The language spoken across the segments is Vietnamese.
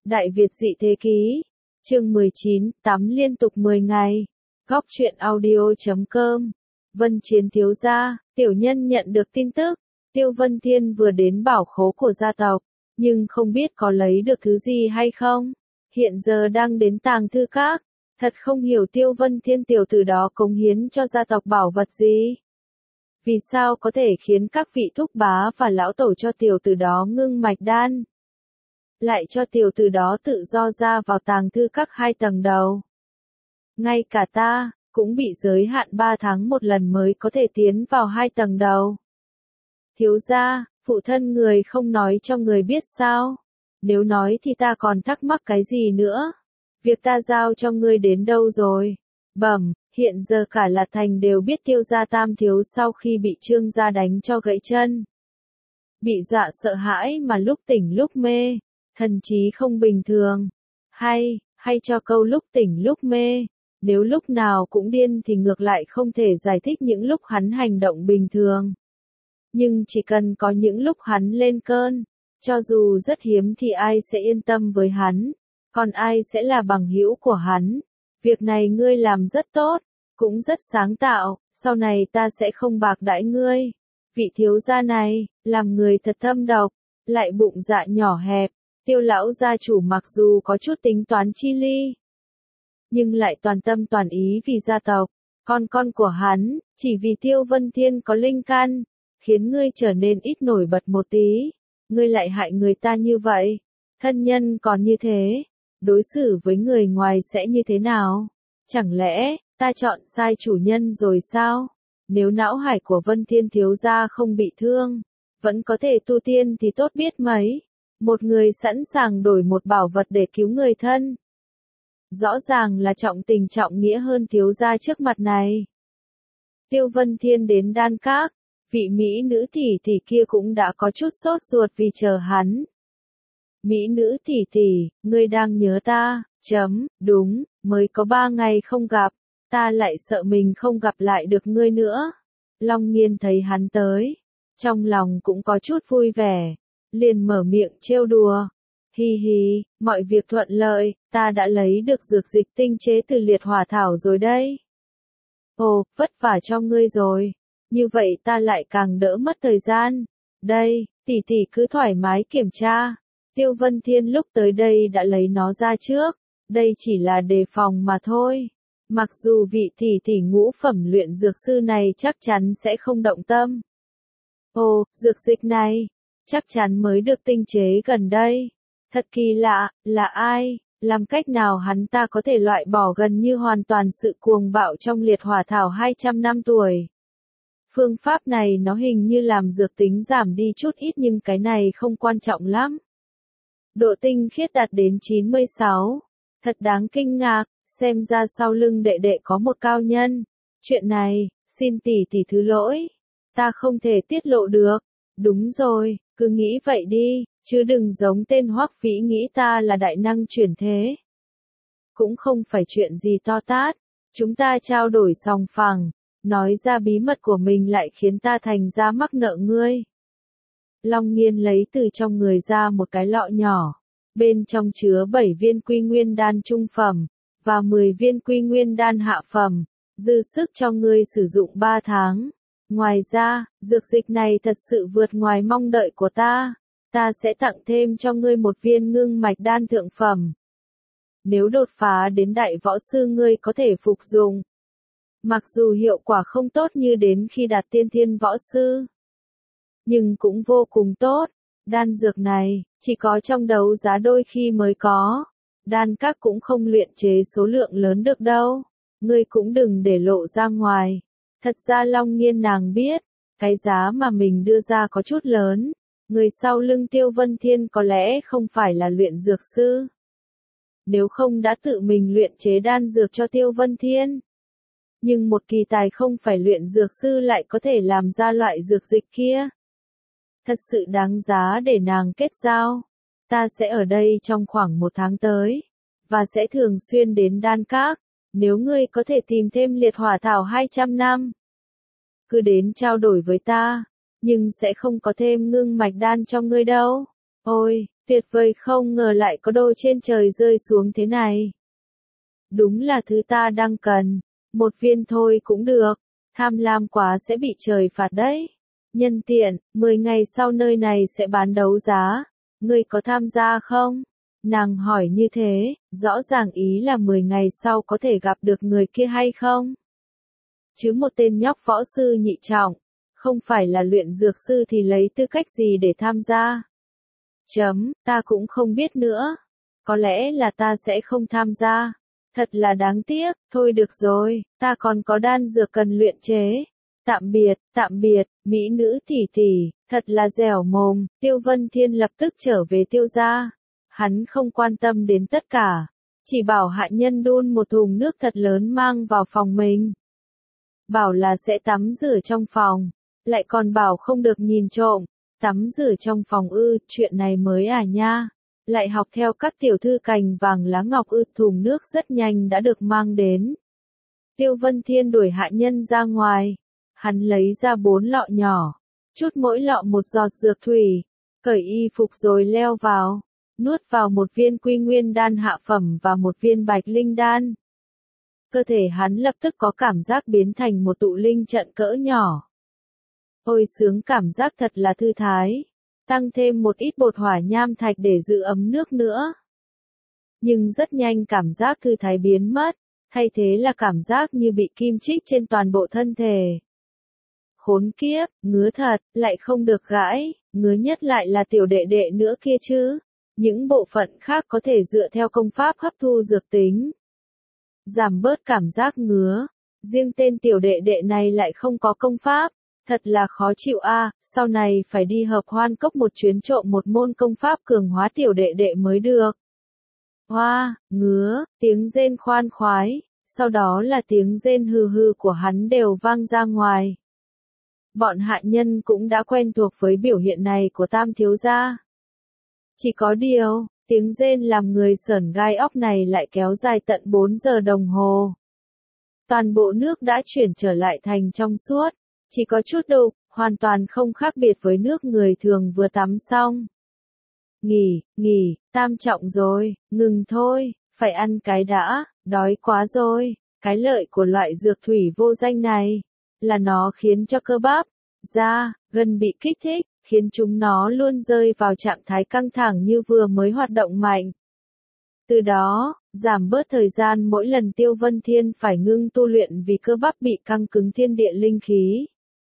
Đại Việt dị thế ký, chương 19, tắm liên tục 10 ngày. Góc truyện audio.com. Vân Chiến thiếu gia, tiểu nhân nhận được tin tức, Tiêu Vân Thiên vừa đến bảo khố của gia tộc, nhưng không biết có lấy được thứ gì hay không. Hiện giờ đang đến tàng thư các, thật không hiểu Tiêu Vân Thiên tiểu tử đó cống hiến cho gia tộc bảo vật gì. Vì sao có thể khiến các vị thúc bá và lão tổ cho tiểu tử đó ngưng mạch đan, lại cho tiểu tử đó tự do ra vào tàng thư các 2 tầng đầu. Ngay cả ta, cũng bị giới hạn 3 tháng một lần mới có thể tiến vào 2 tầng đầu. Thiếu gia, phụ thân người không nói cho người biết sao? Nếu nói thì ta còn thắc mắc cái gì nữa? Việc ta giao cho ngươi đến đâu rồi? Bẩm, hiện giờ cả Lạt Thành đều biết Tiêu gia tam thiếu sau khi bị Trương gia đánh cho gãy chân, bị dọa sợ hãi mà lúc tỉnh lúc mê, thần trí không bình thường. Hay cho câu lúc tỉnh lúc mê, nếu lúc nào cũng điên thì ngược lại không thể giải thích những lúc hắn hành động bình thường. Nhưng chỉ cần có những lúc hắn lên cơn, cho dù rất hiếm thì ai sẽ yên tâm với hắn, còn ai sẽ là bằng hữu của hắn. Việc này ngươi làm rất tốt, cũng rất sáng tạo, sau này ta sẽ không bạc đãi ngươi. Vị thiếu gia này, làm người thật thâm độc, lại bụng dạ nhỏ hẹp. Tiêu lão gia chủ mặc dù có chút tính toán chi ly, nhưng lại toàn tâm toàn ý vì gia tộc. Con của hắn, chỉ vì Tiêu Vân Thiên có linh căn, khiến ngươi trở nên ít nổi bật một tí. Ngươi lại hại người ta như vậy, thân nhân còn như thế, đối xử với người ngoài sẽ như thế nào? Chẳng lẽ, ta chọn sai chủ nhân rồi sao? Nếu não hải của Vân Thiên thiếu gia không bị thương, vẫn có thể tu tiên thì tốt biết mấy. Một người sẵn sàng đổi một bảo vật để cứu người thân, rõ ràng là trọng tình trọng nghĩa hơn thiếu gia trước mặt này. Tiêu Vân Thiên đến Đan Các, vị mỹ nữ tỷ tỷ kia cũng đã có chút sốt ruột vì chờ hắn. Mỹ nữ tỷ tỷ, ngươi đang nhớ ta? Đúng, mới có 3 ngày không gặp, ta lại sợ mình không gặp lại được ngươi nữa. Long Nghiên thấy hắn tới, trong lòng cũng có chút vui vẻ, liền mở miệng trêu đùa. Hi, mọi việc thuận lợi, ta đã lấy được dược dịch tinh chế từ liệt hỏa thảo rồi đây. Ồ, vất vả cho ngươi rồi, như vậy ta lại càng đỡ mất thời gian. Đây, tỷ tỷ cứ thoải mái kiểm tra. Tiêu Vân Thiên lúc tới đây đã lấy nó ra trước, đây chỉ là đề phòng mà thôi. Mặc dù vị tỷ tỷ ngũ phẩm luyện dược sư này chắc chắn sẽ không động tâm. Ồ, dược dịch này, chắc chắn mới được tinh chế gần đây. Thật kỳ lạ, là ai, làm cách nào hắn ta có thể loại bỏ gần như hoàn toàn sự cuồng bạo trong liệt hỏa thảo 200 năm tuổi. Phương pháp này nó hình như làm dược tính giảm đi chút ít nhưng cái này không quan trọng lắm. Độ tinh khiết đạt đến 96. Thật đáng kinh ngạc, xem ra sau lưng đệ đệ có một cao nhân. Chuyện này, xin tỷ tỷ thứ lỗi. Ta không thể tiết lộ được. Đúng rồi, cứ nghĩ vậy đi, chứ đừng giống tên Hoắc Phỉ nghĩ ta là đại năng chuyển thế. Cũng không phải chuyện gì to tát, chúng ta trao đổi sòng phẳng, nói ra bí mật của mình lại khiến ta thành ra mắc nợ ngươi. Long Nghiên lấy từ trong người ra một cái lọ nhỏ, bên trong chứa 7 viên quy nguyên đan trung phẩm, và 10 viên quy nguyên đan hạ phẩm, dư sức cho ngươi sử dụng 3 tháng. Ngoài ra, dược dịch này thật sự vượt ngoài mong đợi của ta. Ta sẽ tặng thêm cho ngươi một viên ngưng mạch đan thượng phẩm. Nếu đột phá đến đại võ sư ngươi có thể phục dụng. Mặc dù hiệu quả không tốt như đến khi đạt tiên thiên võ sư, nhưng cũng vô cùng tốt. Đan dược này, chỉ có trong đấu giá đôi khi mới có. Đan các cũng không luyện chế số lượng lớn được đâu. Ngươi cũng đừng để lộ ra ngoài. Thật ra Long Nghiên nàng biết, cái giá mà mình đưa ra có chút lớn. Người sau lưng Tiêu Vân Thiên có lẽ không phải là luyện dược sư. Nếu không đã tự mình luyện chế đan dược cho Tiêu Vân Thiên. Nhưng một kỳ tài không phải luyện dược sư lại có thể làm ra loại dược dịch kia. Thật sự đáng giá để nàng kết giao. Ta sẽ ở đây trong khoảng 1 tháng tới, và sẽ thường xuyên đến Đan Các. Nếu ngươi có thể tìm thêm liệt hỏa thảo 200 năm, cứ đến trao đổi với ta, nhưng sẽ không có thêm ngưng mạch đan cho ngươi đâu. Ôi, tuyệt vời, không ngờ lại có đồ trên trời rơi xuống thế này. Đúng là thứ ta đang cần, một viên thôi cũng được, tham lam quá sẽ bị trời phạt đấy. Nhân tiện, 10 ngày sau nơi này sẽ bán đấu giá, ngươi có tham gia không? Nàng hỏi như thế, rõ ràng ý là 10 ngày sau có thể gặp được người kia hay không? Chứ một tên nhóc võ sư nhị trọng, không phải là luyện dược sư thì lấy tư cách gì để tham gia? Ta cũng không biết nữa. Có lẽ là ta sẽ không tham gia. Thật là đáng tiếc, thôi được rồi, ta còn có đan dược cần luyện chế. Tạm biệt, mỹ nữ tỷ tỷ, thật là dẻo mồm, Tiêu Vân Thiên lập tức trở về Tiêu gia. Hắn không quan tâm đến tất cả, chỉ bảo hạ nhân đun một thùng nước thật lớn mang vào phòng mình. Bảo là sẽ tắm rửa trong phòng, lại còn bảo không được nhìn trộm. Tắm rửa trong phòng ư, chuyện này mới à nha. Lại học theo các tiểu thư cành vàng lá ngọc ư, thùng nước rất nhanh đã được mang đến. Tiêu Vân Thiên đuổi hạ nhân ra ngoài. Hắn lấy ra 4 lọ nhỏ, chút mỗi lọ một giọt dược thủy, cởi y phục rồi leo vào, nuốt vào một viên quy nguyên đan hạ phẩm và một viên bạch linh đan. Cơ thể hắn lập tức có cảm giác biến thành một tụ linh trận cỡ nhỏ. Ôi sướng, cảm giác thật là thư thái. Tăng thêm một ít bột hỏa nham thạch để giữ ấm nước nữa. Nhưng rất nhanh cảm giác thư thái biến mất, thay thế là cảm giác như bị kim chích trên toàn bộ thân thể. Khốn kiếp, ngứa thật, lại không được gãi, ngứa nhất lại là tiểu đệ đệ nữa kia chứ. Những bộ phận khác có thể dựa theo công pháp hấp thu dược tính, giảm bớt cảm giác ngứa. Riêng tên tiểu đệ đệ này lại không có công pháp. Thật là khó chịu a, sau này phải đi hợp hoan cốc một chuyến trộm một môn công pháp cường hóa tiểu đệ đệ mới được. Hoa, ngứa, tiếng rên khoan khoái, sau đó là tiếng rên hừ hừ của hắn đều vang ra ngoài. Bọn hạ nhân cũng đã quen thuộc với biểu hiện này của Tam thiếu gia. Chỉ có điều, tiếng rên làm người sởn gai óc này lại kéo dài tận 4 giờ đồng hồ. Toàn bộ nước đã chuyển trở lại thành trong suốt. Chỉ có chút đục, hoàn toàn không khác biệt với nước người thường vừa tắm xong. Nghỉ, tam trọng rồi, ngừng thôi, phải ăn cái đã, đói quá rồi. Cái lợi của loại dược thủy vô danh này, là nó khiến cho cơ bắp, da, gân bị kích thích, khiến chúng nó luôn rơi vào trạng thái căng thẳng như vừa mới hoạt động mạnh. Từ đó, giảm bớt thời gian mỗi lần Tiêu Vân Thiên phải ngưng tu luyện vì cơ bắp bị căng cứng thiên địa linh khí.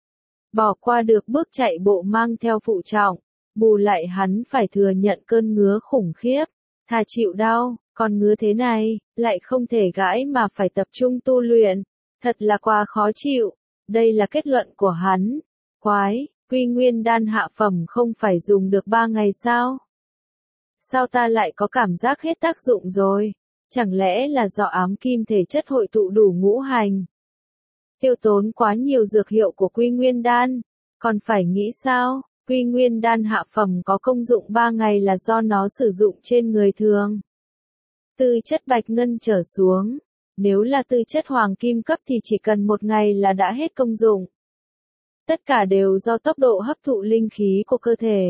Bỏ qua được bước chạy bộ mang theo phụ trọng, bù lại hắn phải thừa nhận cơn ngứa khủng khiếp, thà chịu đau, còn ngứa thế này, lại không thể gãi mà phải tập trung tu luyện, thật là quá khó chịu. Đây là kết luận của hắn. Quái, quy nguyên đan hạ phẩm không phải dùng được 3 ngày sao? Sao ta lại có cảm giác hết tác dụng rồi? Chẳng lẽ là do ám kim thể chất hội tụ đủ ngũ hành? Tiêu tốn quá nhiều dược hiệu của quy nguyên đan, còn phải nghĩ sao? Quy nguyên đan hạ phẩm có công dụng 3 ngày là do nó sử dụng trên người thường. Tư chất bạch ngân trở xuống, nếu là tư chất hoàng kim cấp thì chỉ cần 1 ngày là đã hết công dụng. Tất cả đều do tốc độ hấp thụ linh khí của cơ thể.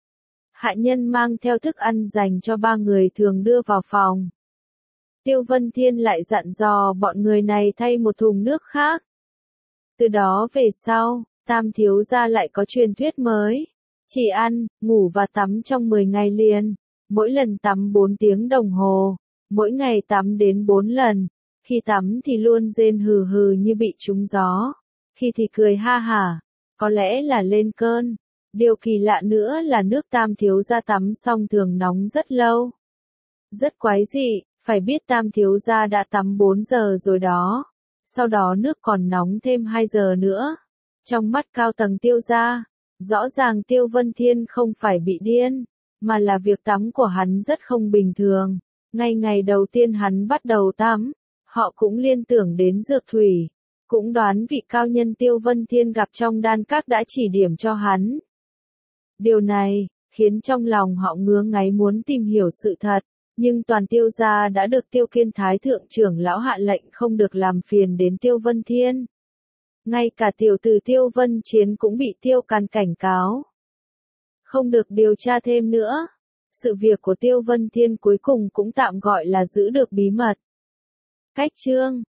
Hạ nhân mang theo thức ăn dành cho 3 người thường đưa vào phòng. Tiêu Vân Thiên lại dặn dò bọn người này thay một thùng nước khác. Từ đó về sau, Tam thiếu gia lại có truyền thuyết mới. Chỉ ăn, ngủ và tắm trong 10 ngày liền. Mỗi lần tắm 4 tiếng đồng hồ. Mỗi ngày tắm đến 4 lần. Khi tắm thì luôn rên hừ hừ như bị trúng gió. Khi thì cười ha hả. Có lẽ là lên cơn. Điều kỳ lạ nữa là nước Tam thiếu gia tắm xong thường nóng rất lâu. Rất quái dị, phải biết Tam thiếu gia đã tắm 4 giờ rồi đó. Sau đó nước còn nóng thêm 2 giờ nữa. Trong mắt cao tầng Tiêu gia, rõ ràng Tiêu Vân Thiên không phải bị điên, mà là việc tắm của hắn rất không bình thường. Ngay ngày đầu tiên hắn bắt đầu tắm, họ cũng liên tưởng đến dược thủy, cũng đoán vị cao nhân Tiêu Vân Thiên gặp trong đan các đã chỉ điểm cho hắn. Điều này, khiến trong lòng họ ngứa ngáy muốn tìm hiểu sự thật, nhưng toàn Tiêu gia đã được Tiêu Kiên Thái thượng trưởng lão hạ lệnh không được làm phiền đến Tiêu Vân Thiên. Ngay cả tiểu tử Tiêu Vân Chiến cũng bị Tiêu Càn cảnh cáo. không được điều tra thêm nữa. Sự việc của Tiêu Vân Thiên cuối cùng cũng tạm gọi là giữ được bí mật. Cách chương